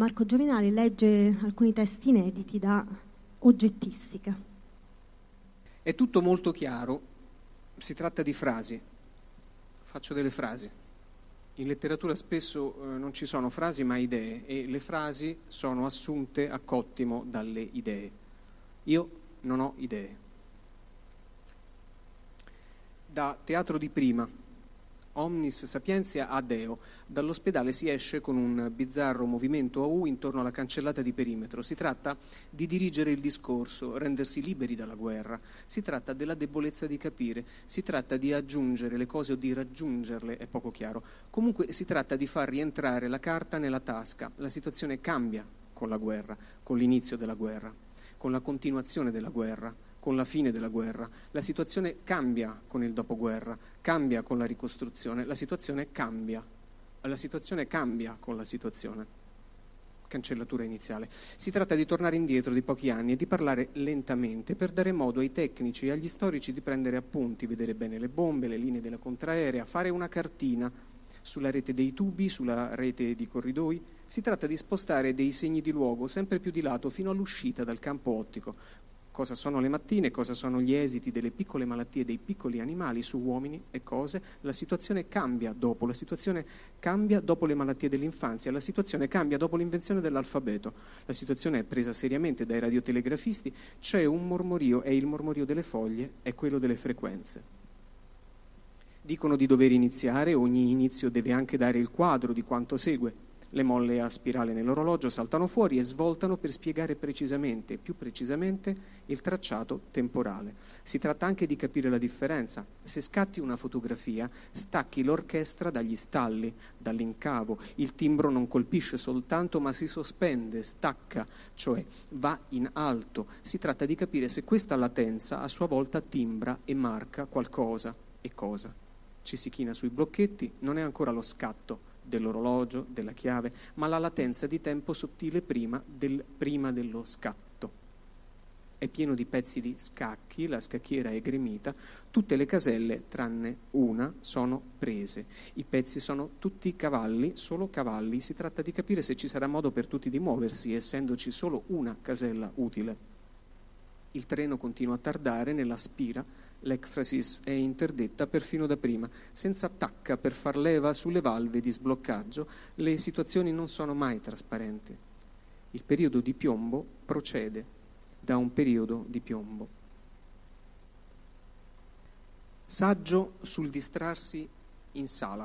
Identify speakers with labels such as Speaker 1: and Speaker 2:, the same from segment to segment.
Speaker 1: Marco Giovinali legge alcuni testi inediti da Oggettistica.
Speaker 2: È tutto molto chiaro, si tratta di frasi. Faccio delle frasi. In letteratura spesso non ci sono frasi ma idee, e le frasi sono assunte a cottimo dalle idee. Io non ho idee. Da Teatro di Prima, Omnis Sapientia ad Deo, dall'ospedale si esce con un bizzarro movimento a U intorno alla cancellata di perimetro. Si tratta di dirigere il discorso, rendersi liberi dalla guerra. Si tratta della debolezza di capire, si tratta di aggiungere le cose o di raggiungerle, è poco chiaro. Comunque si tratta di far rientrare la carta nella tasca. La situazione cambia con la guerra, con l'inizio della guerra, con la continuazione della guerra, con la fine della guerra. La situazione cambia con il dopoguerra, cambia con la ricostruzione, la situazione cambia con la situazione. Cancellatura iniziale. Si tratta di tornare indietro di pochi anni e di parlare lentamente per dare modo ai tecnici e agli storici di prendere appunti, vedere bene le bombe, le linee della contraerea, fare una cartina sulla rete dei tubi, sulla rete di corridoi. Si tratta di spostare dei segni di luogo sempre più di lato fino all'uscita dal campo ottico. Cosa sono le mattine, cosa sono gli esiti delle piccole malattie dei piccoli animali su uomini e cose. La situazione cambia dopo le malattie dell'infanzia, la situazione cambia dopo l'invenzione dell'alfabeto, la situazione è presa seriamente dai radiotelegrafisti, c'è un mormorio, è il mormorio delle foglie, è quello delle frequenze. Dicono di dover iniziare, ogni inizio deve anche dare il quadro di quanto segue. Le molle a spirale nell'orologio saltano fuori e svoltano per spiegare precisamente, più precisamente, il tracciato temporale. Si tratta anche di capire la differenza. Se scatti una fotografia, stacchi l'orchestra dagli stalli, dall'incavo. Il timbro non colpisce soltanto, ma si sospende, stacca, cioè va in alto. Si tratta di capire se questa latenza a sua volta timbra e marca qualcosa e cosa. Ci si china sui blocchetti, non è ancora lo scatto dell'orologio, della chiave, ma la latenza di tempo sottile prima dello scatto. È pieno di pezzi di scacchi, la scacchiera è gremita, tutte le caselle, tranne una, sono prese. I pezzi sono tutti cavalli, solo cavalli. Si tratta di capire se ci sarà modo per tutti di muoversi, essendoci solo una casella utile. Il treno continua a tardare nella spira. L'ecfrasis è interdetta perfino da prima. Senza tacca per far leva sulle valve di sbloccaggio, le situazioni non sono mai trasparenti. Il periodo di piombo procede da un periodo di piombo. Saggio sul distrarsi in sala.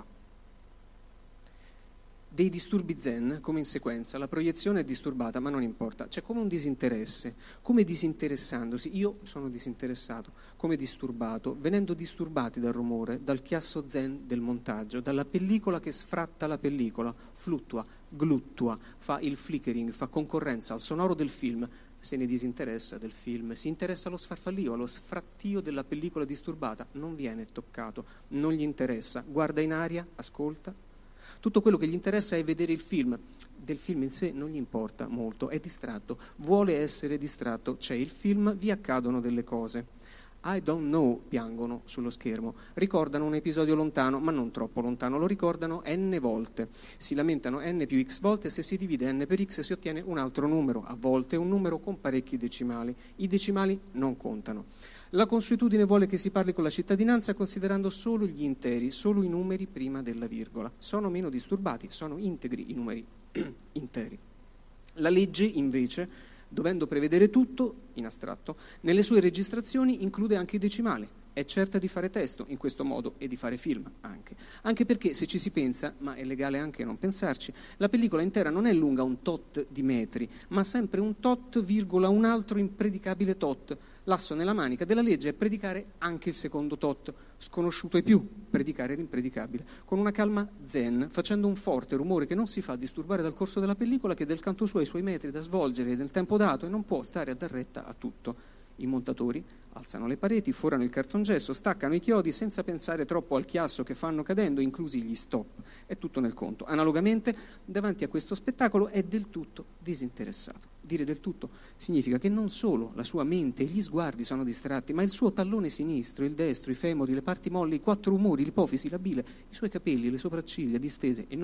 Speaker 2: Dei disturbi zen, come in sequenza, la proiezione è disturbata, ma non importa, c'è come un disinteresse, come disinteressandosi, io sono disinteressato, come disturbato, venendo disturbati dal rumore, dal chiasso zen del montaggio, dalla pellicola che sfratta la pellicola, fluttua, gluttua, fa il flickering, fa concorrenza al sonoro del film, se ne disinteressa del film, si interessa allo sfarfallio, allo sfrattio della pellicola disturbata, non viene toccato, non gli interessa, guarda in aria, ascolta. Tutto quello che gli interessa è vedere il film. Del film in sé non gli importa molto, è distratto, vuole essere distratto, c'è il film, vi accadono delle cose. I don't know, piangono sullo schermo, ricordano un episodio lontano, ma non troppo lontano, lo ricordano n volte, si lamentano n più x volte, se si divide n per x si ottiene un altro numero, a volte un numero con parecchi decimali, i decimali non contano. La consuetudine vuole che si parli con la cittadinanza considerando solo gli interi, solo i numeri prima della virgola. Sono meno disturbati, sono integri i numeri interi. La legge, invece, dovendo prevedere tutto, in astratto, nelle sue registrazioni include anche i decimali. È certa di fare testo in questo modo e di fare film anche. Anche perché, se ci si pensa, ma è legale anche non pensarci, la pellicola intera non è lunga un tot di metri, ma sempre un tot, virgola, un altro impredicabile tot. L'asso nella manica della legge è predicare anche il secondo tot, sconosciuto ai più, predicare l'impredicabile, con una calma zen, facendo un forte rumore che non si fa disturbare dal corso della pellicola, che del canto suo ha i suoi metri da svolgere nel tempo dato e non può stare a dar retta a tutto. I montatori alzano le pareti, forano il cartongesso, staccano i chiodi senza pensare troppo al chiasso che fanno cadendo, inclusi gli stop. È tutto nel conto. Analogamente, davanti a questo spettacolo è del tutto disinteressato. Dire del tutto significa che non solo la sua mente e gli sguardi sono distratti, ma il suo tallone sinistro, il destro, i femori, le parti molli, i quattro umori, l'ipofisi, la bile, i suoi capelli, le sopracciglia distese e non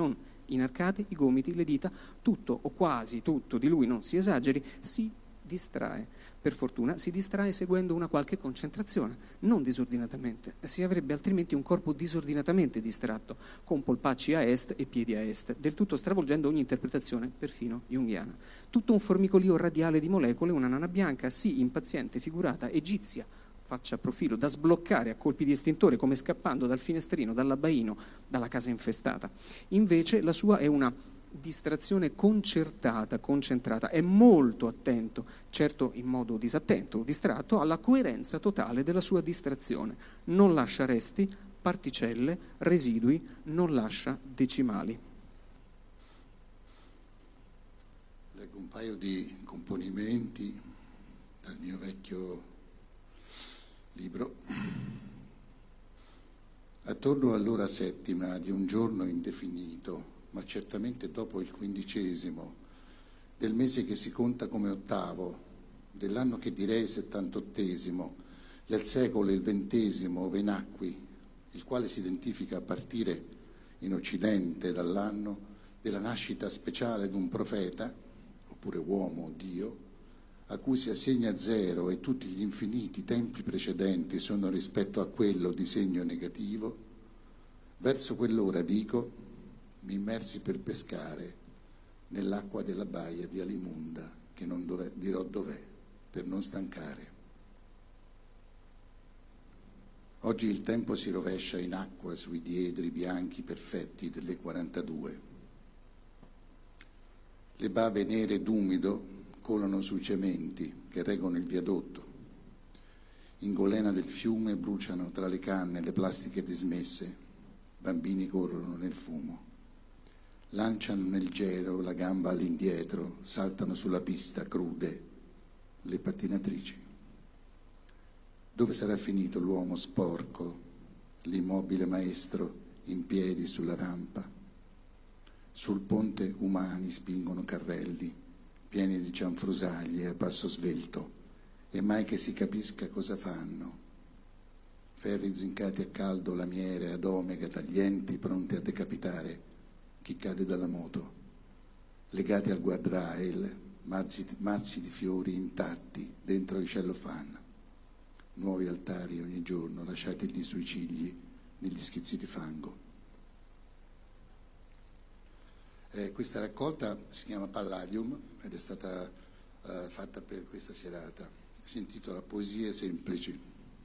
Speaker 2: inarcate, i gomiti, le dita, tutto o quasi tutto di lui, non si esageri, si distrae. Per fortuna si distrae seguendo una qualche concentrazione, non disordinatamente. Si avrebbe altrimenti un corpo disordinatamente distratto, con polpacci a est e piedi a est, del tutto stravolgendo ogni interpretazione, perfino junghiana. Tutto un formicolio radiale di molecole, una nana bianca, sì, impaziente, figurata, egizia, faccia a profilo, da sbloccare a colpi di estintore come scappando dal finestrino, dall'abbaino, dalla casa infestata. Invece la sua è una distrazione concertata, concentrata, è molto attento, certo in modo disattento o distratto, alla coerenza totale della sua distrazione. Non lascia resti, particelle, residui, non lascia decimali.
Speaker 3: Leggo un paio di componimenti dal mio vecchio libro. Attorno all'ora settima di un giorno indefinito, ma certamente dopo il 15° del mese che si conta come ottavo, dell'anno che direi 78°, del secolo il 20°, ove nacqui, il quale si identifica a partire in Occidente dall'anno della nascita speciale di un profeta, oppure uomo o Dio, a cui si assegna 0 e tutti gli infiniti tempi precedenti sono rispetto a quello di segno negativo, verso quell'ora, dico, mi immersi per pescare nell'acqua della baia di Alimunda, che non dirò dov'è, per non stancare. Oggi il tempo si rovescia in acqua sui diedri bianchi perfetti delle 42. Le bave nere d'umido colano sui cementi che reggono il viadotto. In golena del fiume bruciano tra le canne le plastiche dismesse, bambini corrono nel fumo. Lanciano nel gelo la gamba all'indietro, saltano sulla pista crude le pattinatrici. Dove sarà finito l'uomo sporco, l'immobile maestro in piedi sulla rampa? Sul ponte umani spingono carrelli, pieni di cianfrusaglie a passo svelto, e mai che si capisca cosa fanno. Ferri zincati a caldo, lamiere ad omega taglienti, pronti a decapitare chi cade dalla moto, legati al guardrail, mazzi di fiori intatti dentro i cellophane, nuovi altari ogni giorno lasciati lì sui cigli negli schizzi di fango. Questa raccolta si chiama Palladium ed è stata fatta per questa serata. Si intitola Poesie semplici.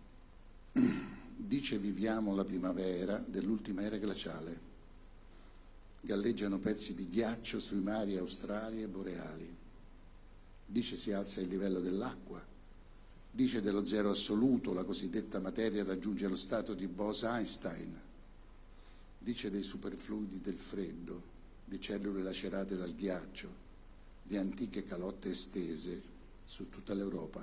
Speaker 3: Dice viviamo la primavera dell'ultima era glaciale. Galleggiano pezzi di ghiaccio sui mari australi e boreali. Dice si alza il livello dell'acqua. Dice dello zero assoluto, la cosiddetta materia raggiunge lo stato di Bose-Einstein. Dice dei superfluidi del freddo, di cellule lacerate dal ghiaccio, di antiche calotte estese su tutta l'Europa.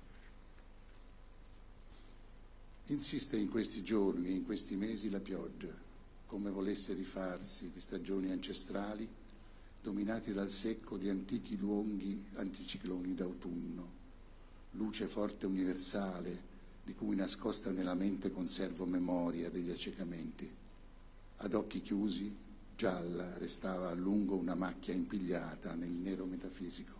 Speaker 3: Insiste in questi giorni, in questi mesi la pioggia, come volesse rifarsi di stagioni ancestrali, dominati dal secco di antichi luoghi anticicloni d'autunno, luce forte universale di cui nascosta nella mente conservo memoria degli accecamenti. Ad occhi chiusi, gialla restava a lungo una macchia impigliata nel nero metafisico.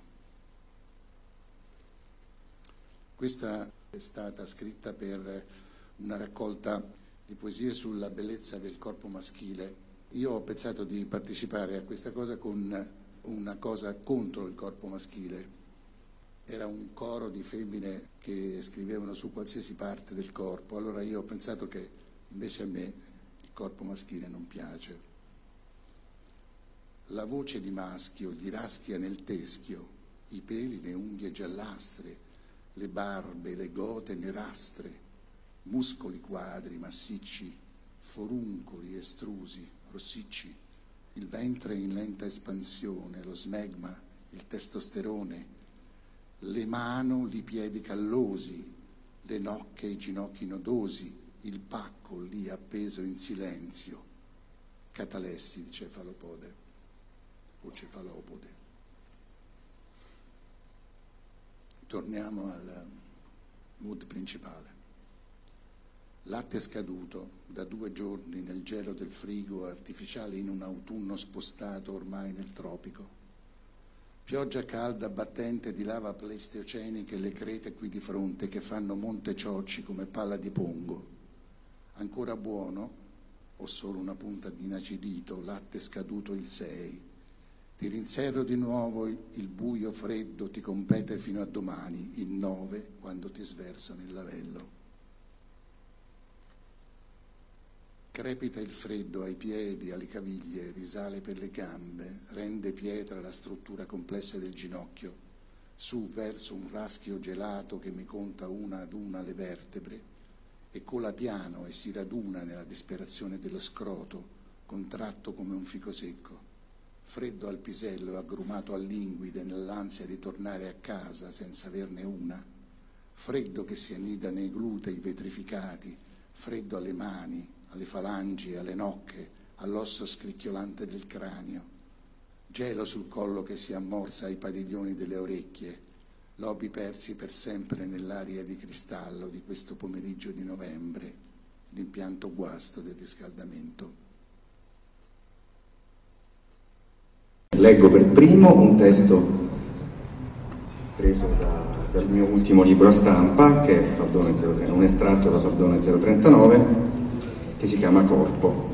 Speaker 3: Questa è stata scritta per una raccolta di poesie sulla bellezza del corpo maschile. Io ho pensato di partecipare a questa cosa con una cosa contro il corpo maschile. Era un coro di femmine che scrivevano su qualsiasi parte del corpo, allora io ho pensato che invece a me il corpo maschile non piace. La voce di maschio gli raschia nel teschio, i peli, le unghie giallastre, le barbe, le gote nerastre, muscoli quadri, massicci, foruncoli estrusi, rossicci, il ventre in lenta espansione, lo smegma, il testosterone, le mano, i piedi callosi, le nocche, i ginocchi nodosi, il pacco lì appeso in silenzio, catalessi di cefalopode o cefalopode. Torniamo al mood principale. latte scaduto da 2 giorni nel gelo del frigo artificiale in un autunno spostato ormai nel tropico. Pioggia calda battente di lava pleistoceniche e le crete qui di fronte che fanno monte ciocci come palla di pongo. Ancora buono, o solo una punta di inacidito, latte scaduto il 6. Ti rinserro di nuovo il buio freddo, ti compete fino a domani, il 9, quando ti sversano il lavello. Crepita il freddo ai piedi, alle caviglie, risale per le gambe, rende pietra la struttura complessa del ginocchio, su verso un raschio gelato che mi conta una ad una le vertebre e cola piano e si raduna nella disperazione dello scroto, contratto come un fico secco, freddo al pisello e aggrumato a linguide nell'ansia di tornare a casa senza averne una, freddo che si annida nei glutei vetrificati, freddo alle mani, alle falangi, alle nocche, all'osso scricchiolante del cranio, gelo sul collo che si ammorza ai padiglioni delle orecchie, lobi persi per sempre nell'aria di cristallo di questo pomeriggio di novembre, l'impianto guasto del riscaldamento.
Speaker 4: Leggo per primo un testo preso dal mio ultimo libro a stampa, che è Faldone 039, un estratto da Faldone 039, che si chiama Corpo.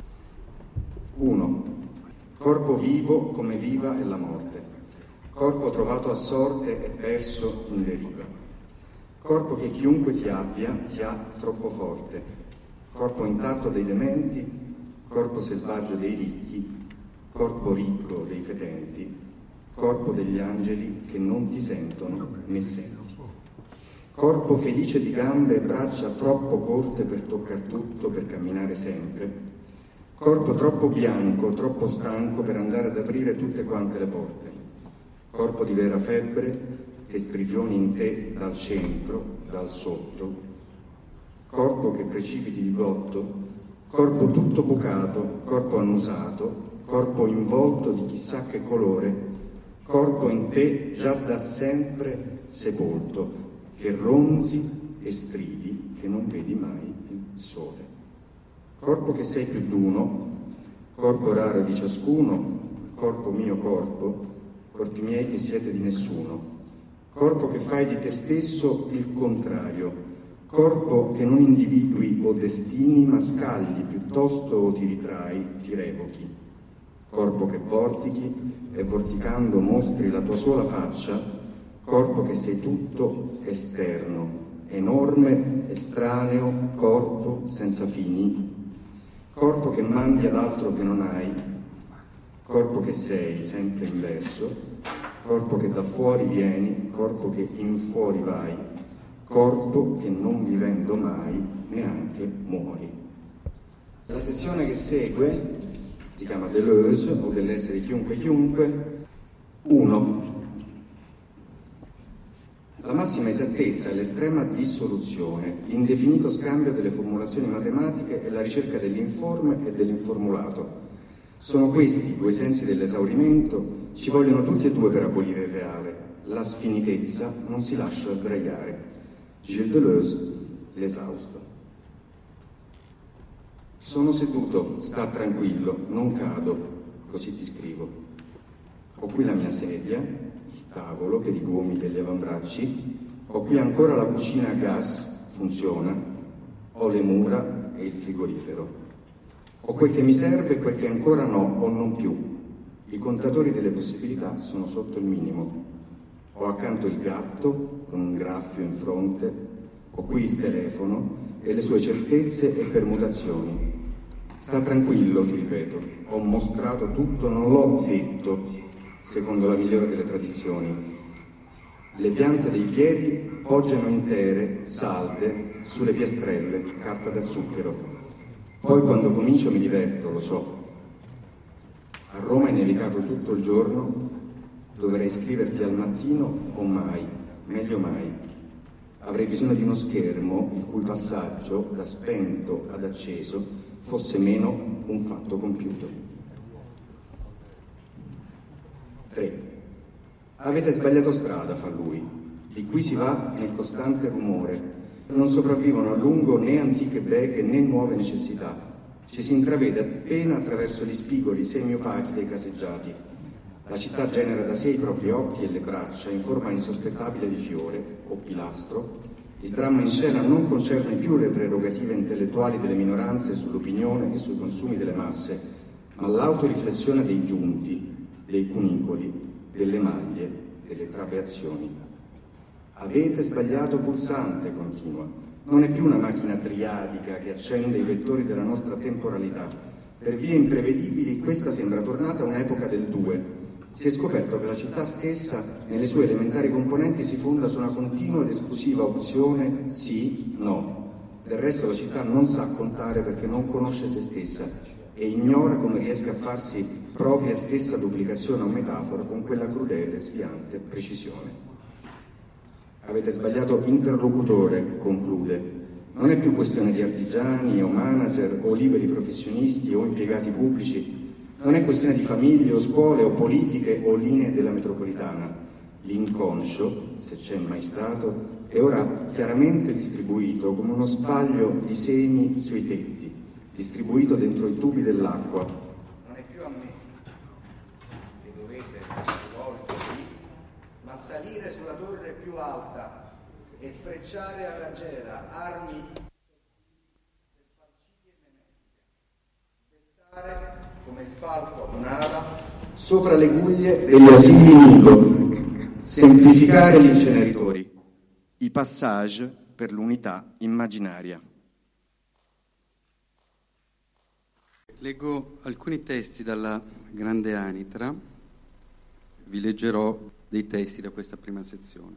Speaker 4: 1. Corpo vivo come viva è la morte. Corpo trovato a sorte e perso in deriva. Corpo che chiunque ti abbia ti ha troppo forte. Corpo intatto dei dementi, corpo selvaggio dei ricchi, corpo ricco dei fetenti, corpo degli angeli che non ti sentono né senti. Corpo felice di gambe e braccia troppo corte per toccar tutto, per camminare sempre. Corpo troppo bianco, troppo stanco per andare ad aprire tutte quante le porte. Corpo di vera febbre che sprigioni in te dal centro, dal sotto. Corpo che precipiti di botto. Corpo tutto bucato, corpo annusato, corpo involto di chissà che colore. Corpo in te già da sempre sepolto, che ronzi e stridi, che non vedi mai il sole. Corpo che sei più d'uno, corpo raro di ciascuno, corpo mio corpo, corpi miei che siete di nessuno. Corpo che fai di te stesso il contrario, corpo che non individui o destini, ma scagli piuttosto o ti ritrai, ti revochi. Corpo che vortichi e vorticando mostri la tua sola faccia, corpo che sei tutto esterno, enorme, estraneo, corpo senza fini, corpo che mandi ad altro che non hai, corpo che sei sempre inverso, corpo che da fuori vieni, corpo che in fuori vai, corpo che non vivendo mai neanche muori. La sezione che segue si chiama Deleuze o dell'essere chiunque. 1. La massima esattezza e l'estrema dissoluzione, l'indefinito scambio delle formulazioni matematiche e la ricerca dell'informe e dell'informulato. Sono questi i 2 sensi dell'esaurimento, ci vogliono tutti e 2 per abolire il reale. La sfinitezza non si lascia sdraiare. Gilles Deleuze, l'esausto. Sono seduto, sta tranquillo, non cado, così ti scrivo. Ho qui la mia sedia, il tavolo per i gomiti e gli avambracci, ho qui ancora la cucina a gas, funziona, ho le mura e il frigorifero. Ho quel che mi serve e quel che ancora no o non più. I contatori delle possibilità sono sotto il minimo. Ho accanto il gatto con un graffio in fronte, ho qui il telefono e le sue certezze e permutazioni. Sta tranquillo, ti ripeto, ho mostrato tutto, non l'ho detto, secondo la migliore delle tradizioni. Le piante dei piedi poggiano intere, salde, sulle piastrelle, carta da zucchero. Poi quando comincio mi diverto, lo so. A Roma è nevicato tutto il giorno, dovrei scriverti al mattino o mai, meglio mai. Avrei bisogno di uno schermo il cui passaggio da spento ad acceso fosse meno un fatto compiuto. 3. Avete sbagliato strada, fa lui. Di qui si va nel costante rumore. Non sopravvivono a lungo né antiche beghe né nuove necessità. Ci si intravede appena attraverso gli spigoli semiopachi dei caseggiati. La città genera da sé i propri occhi e le braccia in forma insospettabile di fiore o pilastro. Il dramma in scena non concerne più le prerogative intellettuali delle minoranze sull'opinione e sui consumi delle masse, ma l'autoriflessione dei giunti, dei cunicoli, delle maglie, delle trabeazioni. Avete sbagliato pulsante, continua. Non è più una macchina triadica che accende i vettori della nostra temporalità. Per vie imprevedibili questa sembra tornata a un'epoca del 2. Si è scoperto che la città stessa, nelle sue elementari componenti, si fonda su una continua ed esclusiva opzione sì-no. Del resto la città non sa contare perché non conosce se stessa e ignora come riesca a farsi propria stessa duplicazione o metafora con quella crudele, sfiante precisione. Avete sbagliato interlocutore, conclude. Non è più questione di artigiani o manager o liberi professionisti o impiegati pubblici. Non è questione di famiglie o scuole o politiche o linee della metropolitana. L'inconscio, se c'è mai stato, è ora chiaramente distribuito come uno spaglio di semi sui tetti, distribuito dentro i tubi dell'acqua. Non è più a me che dovete rivolgervi, ma salire sulla torre più alta e sfrecciare a raggiera armi del falcidia e nemetiche, come il falco un'ala sopra le guglie degli asili nido, semplificare gli inceneritori, i passage per l'unità immaginaria.
Speaker 5: Leggo alcuni testi dalla Grande Anitra, vi leggerò dei testi da questa prima sezione.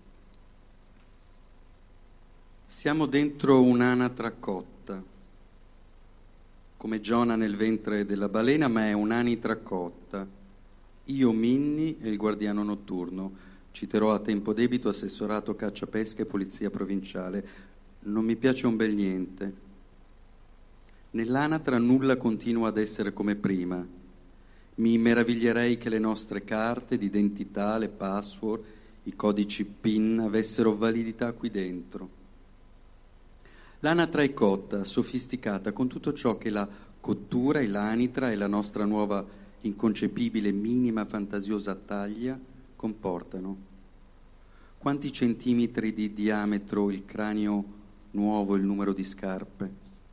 Speaker 5: Siamo dentro un'anatra cotta, come Giona nel ventre della balena, ma è un'anitra cotta. Io, Minni e il guardiano notturno. Citerò a tempo debito assessorato caccia pesca e polizia provinciale. Non mi piace un bel niente. Nell'anatra nulla continua ad essere come prima. Mi meraviglierei che le nostre carte d'identità, le password, i codici PIN avessero validità qui dentro. L'anatra è cotta, sofisticata, con tutto ciò che la cottura e l'anitra e la nostra nuova inconcepibile, minima, fantasiosa taglia comportano. Quanti centimetri di diametro il cranio nuovo, il numero di scarpe?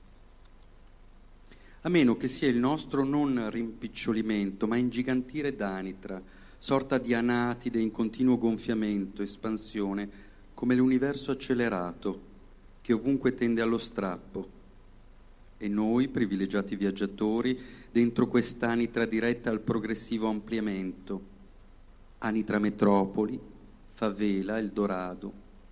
Speaker 5: A meno che sia il nostro non rimpicciolimento, ma ingigantire d'anitra, sorta di anatide in continuo gonfiamento, espansione, come l'universo accelerato, che ovunque tende allo strappo. E noi, privilegiati viaggiatori, dentro quest'anitra diretta al progressivo ampliamento, anitra metropoli, favela, Eldorado.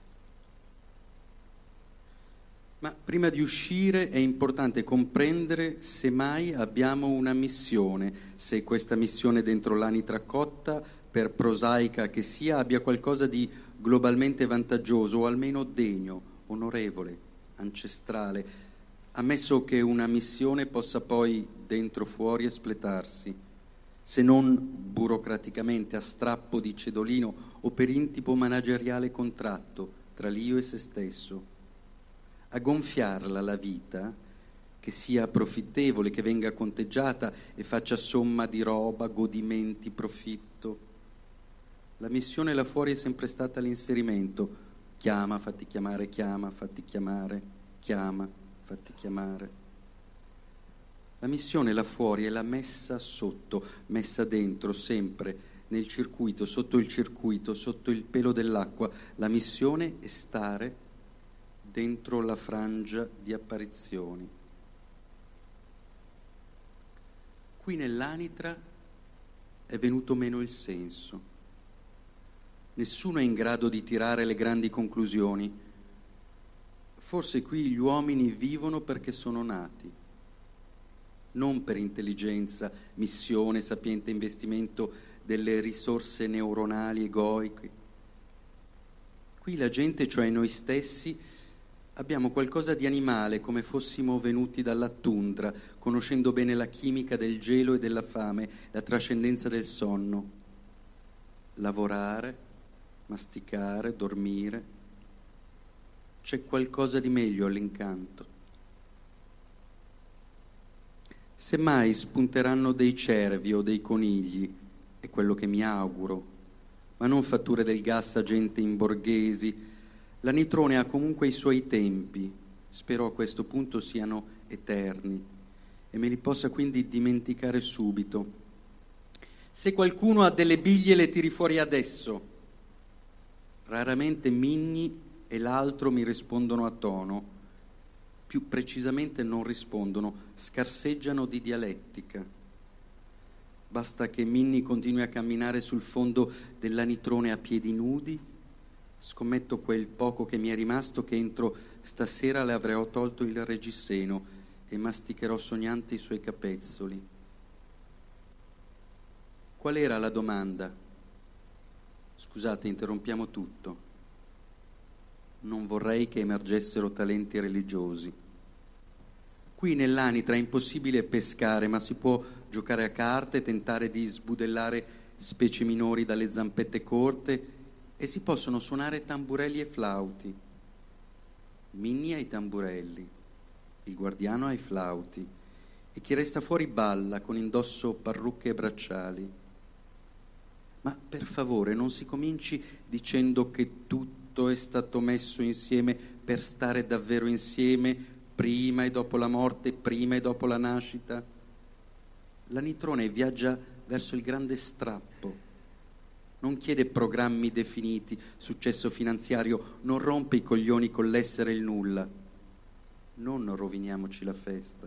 Speaker 5: Ma prima di uscire è importante comprendere se mai abbiamo una missione, se questa missione dentro l'anitra cotta, per prosaica che sia, abbia qualcosa di globalmente vantaggioso o almeno degno, onorevole, ancestrale, ammesso che una missione possa poi dentro fuori espletarsi, se non burocraticamente a strappo di cedolino o per intipo manageriale contratto tra l'io e se stesso. A gonfiarla la vita, che sia profittevole, che venga conteggiata e faccia somma di roba, godimenti, profitto. La missione là fuori è sempre stata l'inserimento. Chiama, fatti chiamare, chiama, fatti chiamare, chiama, fatti chiamare. La missione là fuori è la messa sotto, messa dentro, sempre nel circuito, sotto il pelo dell'acqua. La missione è stare dentro la frangia di apparizioni. Qui nell'anitra è venuto meno il senso. Nessuno è in grado di tirare le grandi conclusioni. Forse qui gli uomini vivono perché sono nati, non per intelligenza, missione, sapiente investimento delle risorse neuronali egoiche. Qui la gente, cioè noi stessi, abbiamo qualcosa di animale, come fossimo venuti dalla tundra, conoscendo bene la chimica del gelo e della fame, la trascendenza del sonno. Lavorare, masticare, dormire. C'è qualcosa di meglio all'incanto. Se mai spunteranno dei cervi o dei conigli, è quello che mi auguro, ma non fatture del gas a gente in borghesi. La nitrone ha comunque i suoi tempi, spero a questo punto siano eterni e me li possa quindi dimenticare subito. Se qualcuno ha delle biglie le tiri fuori adesso. Raramente Minni e l'altro mi rispondono a tono, più precisamente non rispondono, scarseggiano di dialettica. Basta che Minni continui a camminare sul fondo della nitrone a piedi nudi, scommetto quel poco che mi è rimasto che entro stasera le avrò tolto il reggiseno e masticherò sognante i suoi capezzoli. Qual era la domanda? Scusate, interrompiamo tutto. Non vorrei che emergessero talenti religiosi. Qui nell'anitra è impossibile pescare, ma si può giocare a carte, tentare di sbudellare specie minori dalle zampette corte e si possono suonare tamburelli e flauti. Minni ai tamburelli, il guardiano ai flauti e chi resta fuori balla con indosso parrucche e bracciali. Ma per favore non si cominci dicendo che tutto è stato messo insieme per stare davvero insieme, prima e dopo la morte, prima e dopo la nascita. La nitrone viaggia verso il grande strappo, non chiede programmi definiti, successo finanziario, non rompe i coglioni con l'essere il nulla. Non roviniamoci la festa.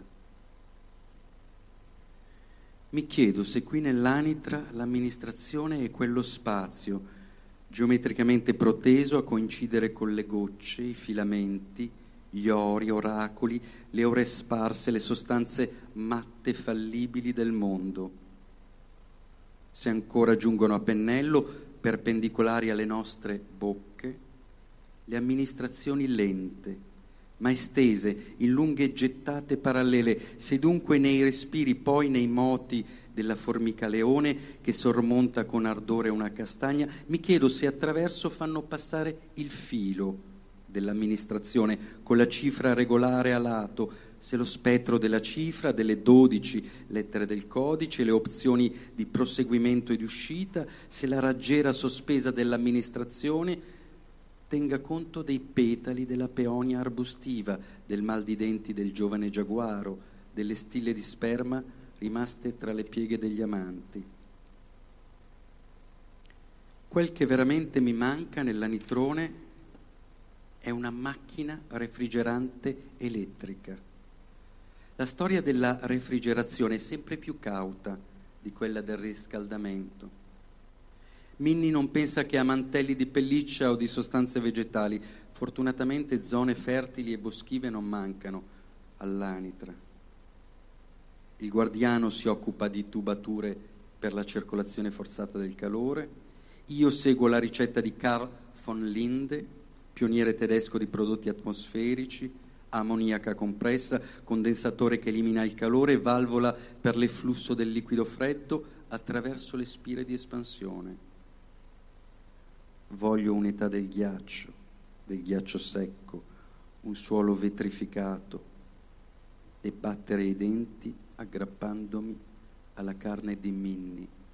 Speaker 5: Mi chiedo se qui nell'anitra l'amministrazione è quello spazio, geometricamente proteso a coincidere con le gocce, i filamenti, gli ori, oracoli, le ore sparse, le sostanze matte fallibili del mondo. Se ancora giungono a pennello, perpendicolari alle nostre bocche, le amministrazioni lente, ma estese in lunghe gettate parallele, se dunque nei respiri poi nei moti della formica leone che sormonta con ardore una castagna, mi chiedo se attraverso fanno passare il filo dell'amministrazione con la cifra regolare a lato, se lo spettro della cifra, delle 12 lettere del codice, le opzioni di proseguimento e di uscita, se la raggiera sospesa dell'amministrazione tenga conto dei petali della peonia arbustiva, del mal di denti del giovane giaguaro, delle stille di sperma rimaste tra le pieghe degli amanti. Quel che veramente mi manca nella nitrone è una macchina refrigerante elettrica. La storia della refrigerazione è sempre più cauta di quella del riscaldamento. Minni non pensa che a mantelli di pelliccia o di sostanze vegetali. Fortunatamente zone fertili e boschive non mancano all'anitra. Il guardiano si occupa di tubature per la circolazione forzata del calore. Io seguo la ricetta di Carl von Linde, pioniere tedesco di prodotti atmosferici, ammoniaca compressa, condensatore che elimina il calore, valvola per l'efflusso del liquido freddo attraverso le spire di espansione. Voglio un'età del ghiaccio secco, un suolo vetrificato e battere i denti aggrappandomi alla carne di Minni.